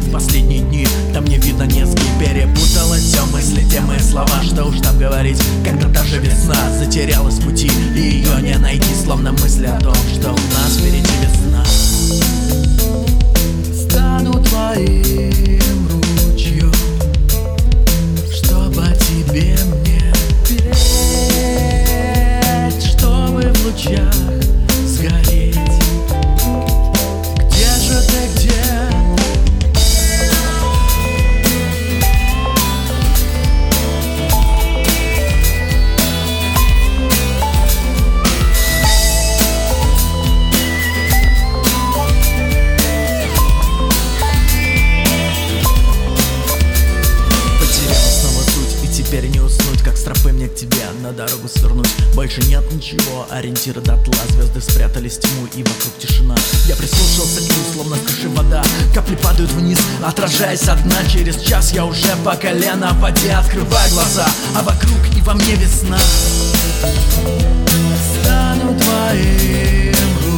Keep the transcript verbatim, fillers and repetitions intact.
в последние дни. Там не видно низги, перепуталось все мысли, темы и слова. Что уж там говорить, когда та же весна затерялась в пути, и ее не найти, словно мысли о том, что у нас впереди весна. Стану твоим ручьем, чтобы тебе мне петь, чтобы в лучах сгореть. Где же ты, где? Теперь не уснуть, как с тропы мне к тебе на дорогу свернуть. Больше нет ничего, ориентиры дотла. Звезды спрятались в тьму и вокруг тишина. Я прислушался к ним, словно с крыши вода. Капли падают вниз, отражаясь от дна. Через час я уже по колено в воде. Открываю глаза, а вокруг и во мне весна. Стану твоим